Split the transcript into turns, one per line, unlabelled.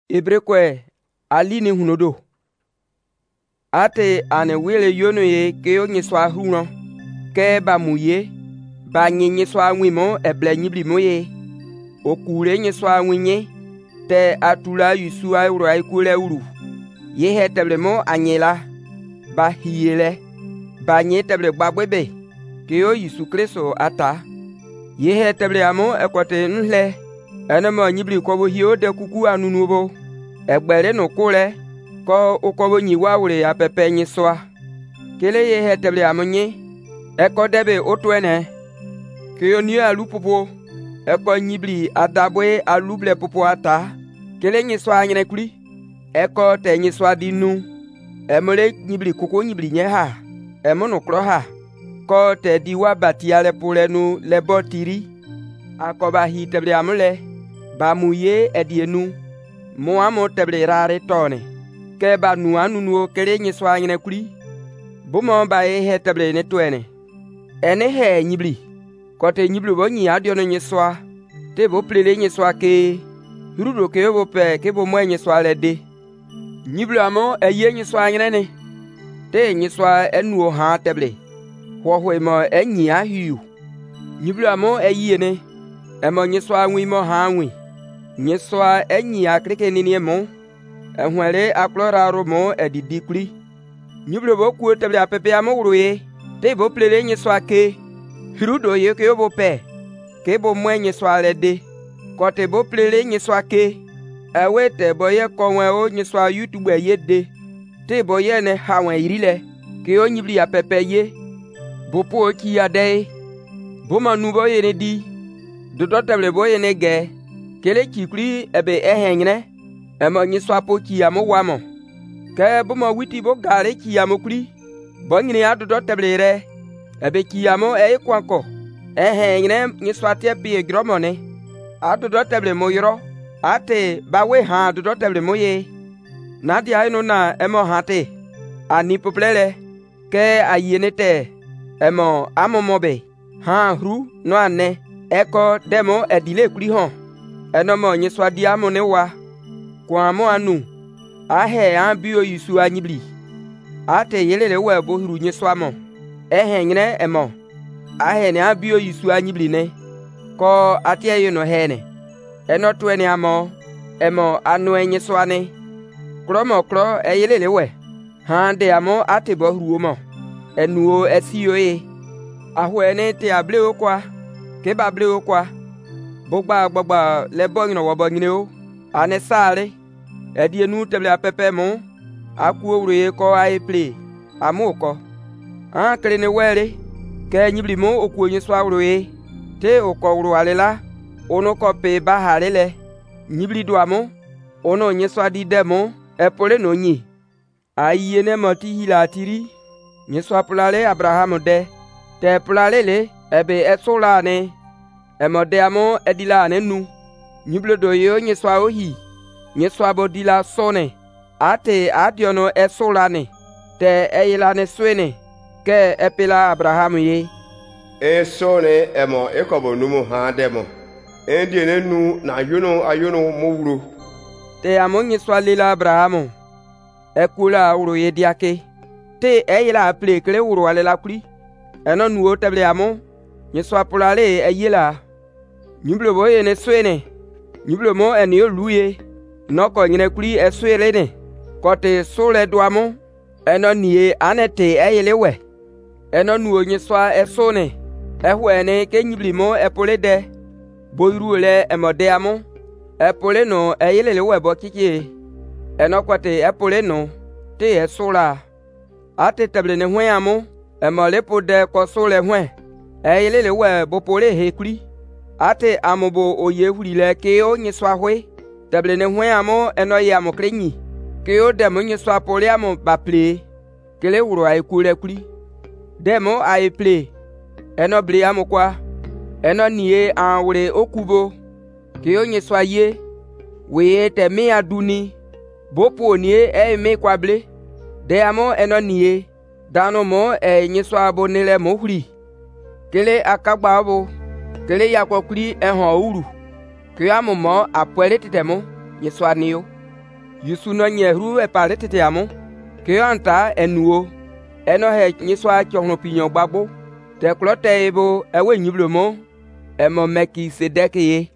Ebrekwe alini hunodo. Ate ane wele yono ye keo nyeswa huno. Ke ba muye. Ba nye nyeswa wimo eble nyibli moye. Okure nyeswa winye. Te atula yusu ayuro aikule uru. Ye he teblemo anyela. Ba hiyele. Ba nye teble babwebe. Keo yusu kreso ata. Ye he teble amo ekote nhle. Enemo nyibli kobo hiyo de kuku anunubo. Egbere no kule. Ko ukobo nyiwa ure apepe nyiswa. Kele ye he teble amonye. Eko debe otwene. Keo ni alu popo. Eko nyibli adabwe aluble popo ata. Kele nyiswa anyene kuli. Eko te nyiswa dinu. Emole nyibli kuku nyibli nye ha. Emono klo ha. Ko te diwa batiale pule nu lebo tiri. Akoba hi teble amole. Ba muye edienu. Moamo teble rare tone. Ke ba nuanunuo kele nyiswa anyene kuli. Bumo ba he teble netwene. Ene he nyibli. Kote nyibli bo nyi adiono nyiswa. Te bo plele nyiswa ke. Hirudo ke bo pe ke bo mwe nyiswa lede. Nyibli amo eye nyiswa anyene ne. Te nyiswa enuo ha teble. Hwohwe mo enyi ahiu. Nyibli amo eye ne. Emo nyiswa wimo ha wi. Nyiswa enyi akrike nini mo. Ehwere aklora ro mo edidikuri. Nyibli bo ku teble apepe amo uruye. Te bo plele nyiswa ke. Hirudo ye ke bo pe. Ke bo mwe nyiswa lede. Kote bo plele nyiswa ke. Ewe te bo ye konwe o nyiswa YouTube ye de. Te bo ye ne hawen irile. Ke o nyibli apepe ye. Bo po ki ade. Bo manu bo ye ne di. Dodo teble bo ye ne ge. Kele kikuri ebe ehenyne. Emo nyiswa po ki amo wamo. Ke bo mo witi bo gare ki amo kuri. Bo nyine adodo teble re. Ebe ki amo kwanko. Ehenyne nyiswa te bi gromone. Adodo teble mo yoro. Ate bawe ha adodo teble mo ye. Nadi ayno na emo hate. Ani poplele. Ke ayene te. Emo amomobe. Ha hru no ane. Eko demo edile kuri hon. Enomo nyiswa di amone wa. Kwa amo anu. Ahe ambio yusu anyibli. Ate yelele we bo hru nyiswa mo. Ehe nyine emo. Ahe ne ambio yusu anyibli ne. Ko atie yono hene. Eno tuene amo. Emo anu nyiswa ne. Kromo kro yelele we. Hande amo ate bo hru mo. Enuo esiyo ye. Ahwene te able okwa. Ke bable okwa. Bogba lebo ngino wobo ngino. Ane sare. Edienu teble apepe mo. Aku owre ko ai ple. Amuko. Kele ne were. Ke nyibli mo oku nyiswa owre. Te okowro alela. Ono ko pe ba halele. Nyibli do amo. Ono nyiswa di demo. Epole no nyi. Ayene moti hila tiri. Nyiswa pulale Abraham de. Te pulale le. Ebe esola ne. Emode amo edila ne nu. Nyiblo do yo nyiswa ohi. Nyiswa bodila sone. Ate adiono esola ne. Te eyela ne swene. Ke epela Abraham ye.
Sone emo ekobo numu ha demo. Endie ne nu na ayono mowuro.
Te amo nyiswa lila Abraham. Ekula uro ye diake. Te eyela aple kele uro alela kuri. Eno nuo teble amo. Nyiswa pulale eyela. Nyiblo bo ye ne swene. Nyiblo mo enyo luye. Noko nyine kuri eswele ne. Kote sole duamo. Eno niye anete eyele we. Eno nuo nyiswa esone. Ehwene ke nyibli mo epole de. Boiru le emode amo. Epole no eyele le we bo kiki. Eno kote epole no. Te esola. Ate teble ne hwen amo. Emole po de ko sole hwen. Eyele le we bo pole he kuri. Ate amobo oye hurile ke o nyiswa hwe. Teble ne hwen amo eno ye amo krenyi. Ke o demo nyiswa pole amo baple. Kele uro ay kure kuri. Demo ay ple. Eno ble amo kwa. Eno niye anwure okubo. Ke o nyiswa ye. Weye te me aduni. Bopo niye me kwa ble. De amo eno niye. Dano mo nyiswa abonele mo huri. Kele akagba abo. Kele yakokuri ehon uru. Ke amomo apwele titemo. Nyiswa niyo. Yusu no nye ru e pare tete amo. Ke anta enuo. Eno he nyiswa chohno pinyo gbagbo. Te klote ebo ewe nyiblomo. Emo Melkisedek ye.